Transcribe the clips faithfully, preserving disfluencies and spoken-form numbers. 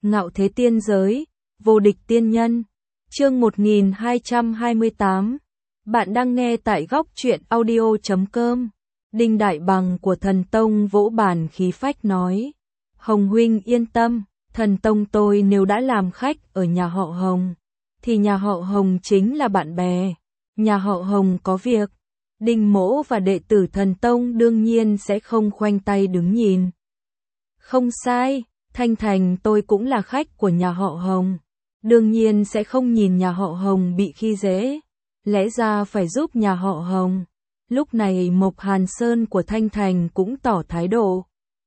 Ngạo thế tiên giới, vô địch tiên nhân. Chương một nghìn hai trăm hai mươi tám. Bạn đang nghe tại góc truyện audio chấm com. Đinh Đại Bằng của Thần Tông vỗ bàn khí phách nói: Hồng huynh yên tâm, Thần Tông tôi nếu đã làm khách ở nhà họ Hồng, thì nhà họ Hồng chính là bạn bè. Nhà họ Hồng có việc, Đinh Mỗ và đệ tử Thần Tông đương nhiên sẽ không khoanh tay đứng nhìn. Không sai, Thanh Thành tôi cũng là khách của nhà họ Hồng, đương nhiên sẽ không nhìn nhà họ Hồng bị khi dễ, lẽ ra phải giúp nhà họ Hồng. Lúc này Mộc Hàn Sơn của Thanh Thành cũng tỏ thái độ.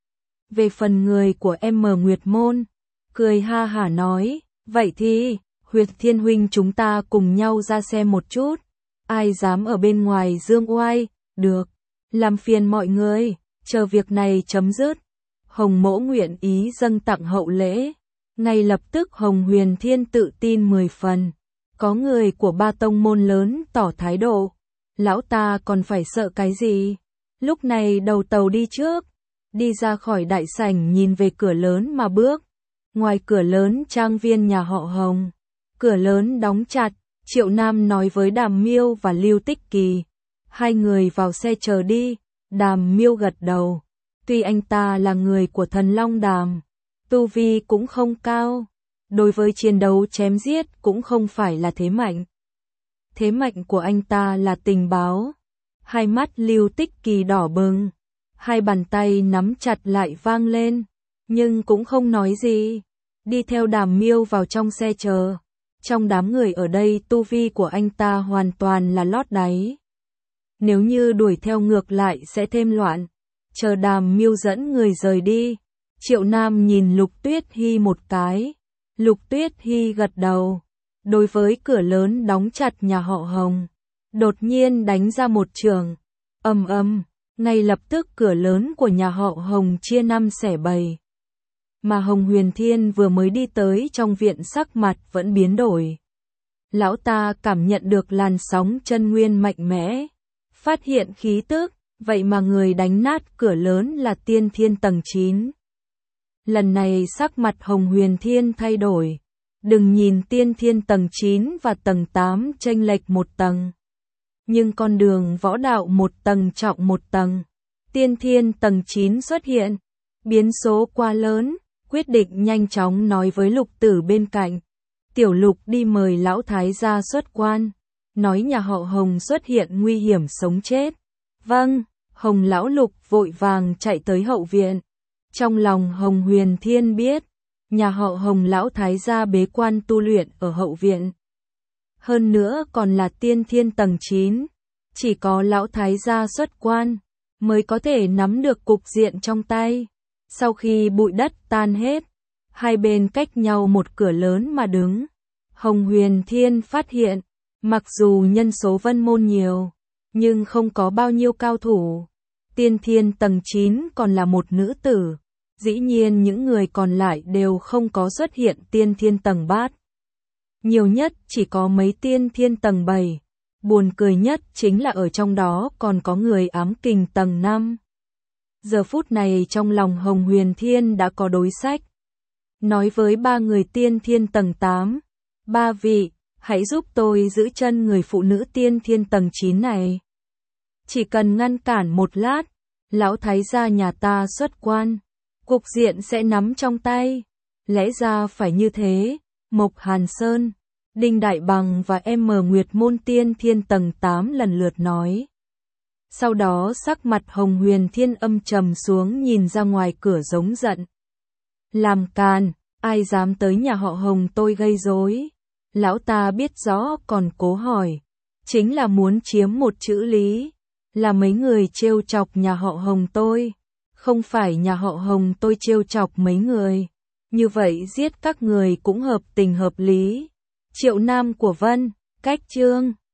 Về phần người của em M Nguyệt Môn, cười ha hả nói: vậy thì, Huyệt Thiên huynh chúng ta cùng nhau ra xem một chút, ai dám ở bên ngoài dương oai. Được, làm phiền mọi người, chờ việc này chấm dứt, Hồng Mỗ nguyện ý dâng tặng hậu lễ. Ngay lập tức Hồng Huyền Thiên tự tin mười phần. Có người của ba tông môn lớn tỏ thái độ: lão ta còn phải sợ cái gì? Lúc này đầu tàu đi trước, đi ra khỏi đại sảnh nhìn về cửa lớn mà bước. Ngoài cửa lớn trang viên nhà họ Hồng, cửa lớn đóng chặt. Triệu Nam nói với Đàm Miêu và Lưu Tích Kỳ: hai người vào xe chờ đi. Đàm Miêu gật đầu. Tuy anh ta là người của Thần Long Đàm, tu vi cũng không cao, đối với chiến đấu chém giết cũng không phải là thế mạnh. Thế mạnh của anh ta là tình báo. Hai mắt Lưu Tích Kỳ đỏ bừng, hai bàn tay nắm chặt lại vang lên, nhưng cũng không nói gì, đi theo Đàm Miêu vào trong xe chờ. Trong đám người ở đây tu vi của anh ta hoàn toàn là lót đáy. Nếu như đuổi theo ngược lại sẽ thêm loạn. Chờ Đàm Miêu dẫn người rời đi, Triệu Nam nhìn Lục Tuyết Hy một cái. Lục Tuyết Hy gật đầu. Đối với cửa lớn đóng chặt nhà họ Hồng, đột nhiên đánh ra một trường. Ầm ầm, ngay lập tức cửa lớn của nhà họ Hồng chia năm xẻ bảy. Mà Hồng Huyền Thiên vừa mới đi tới trong viện sắc mặt vẫn biến đổi. Lão ta cảm nhận được làn sóng chân nguyên mạnh mẽ, phát hiện khí tức, vậy mà người đánh nát cửa lớn là tiên thiên tầng chín. Lần này sắc mặt Hồng Huyền Thiên thay đổi. Đừng nhìn tiên thiên tầng chín và tầng tám chênh lệch một tầng, nhưng con đường võ đạo một tầng trọng một tầng. Tiên thiên tầng chín xuất hiện, biến số quá lớn, quyết định nhanh chóng nói với Lục Tử bên cạnh: Tiểu Lục đi mời lão thái gia xuất quan, nói nhà họ Hồng xuất hiện nguy hiểm sống chết. Vâng. Hồng lão Lục vội vàng chạy tới hậu viện. Trong lòng Hồng Huyền Thiên biết, nhà họ Hồng lão thái gia bế quan tu luyện ở hậu viện. Hơn nữa còn là tiên thiên tầng chín, chỉ có lão thái gia xuất quan mới có thể nắm được cục diện trong tay. Sau khi bụi đất tan hết, hai bên cách nhau một cửa lớn mà đứng. Hồng Huyền Thiên phát hiện, mặc dù nhân số Vân môn nhiều, nhưng không có bao nhiêu cao thủ. Tiên thiên tầng chín còn là một nữ tử. Dĩ nhiên những người còn lại đều không có xuất hiện tiên thiên tầng bát. Nhiều nhất chỉ có mấy tiên thiên tầng bảy. Buồn cười nhất chính là ở trong đó còn có người ám kình tầng năm. Giờ phút này trong lòng Hồng Huyền Thiên đã có đối sách. Nói với ba người tiên thiên tầng tám: ba vị, hãy giúp tôi giữ chân người phụ nữ tiên thiên tầng chín này. Chỉ cần ngăn cản một lát, lão thái gia nhà ta xuất quan, cục diện sẽ nắm trong tay. Lẽ ra phải như thế. Mộc Hàn Sơn, Đinh Đại Bằng và em M Nguyệt Môn tiên thiên tầng tám lần lượt nói. Sau đó sắc mặt Hồng Huyền Thiên âm trầm xuống, nhìn ra ngoài cửa giống giận. Làm càn, ai dám tới nhà họ Hồng tôi gây rối? Lão ta biết rõ còn cố hỏi, chính là muốn chiếm một chữ lý. Là mấy người trêu chọc nhà họ Hồng tôi, không phải nhà họ Hồng tôi trêu chọc mấy người. Như vậy giết các người cũng hợp tình hợp lý. Triệu Nam của Vân, cách chương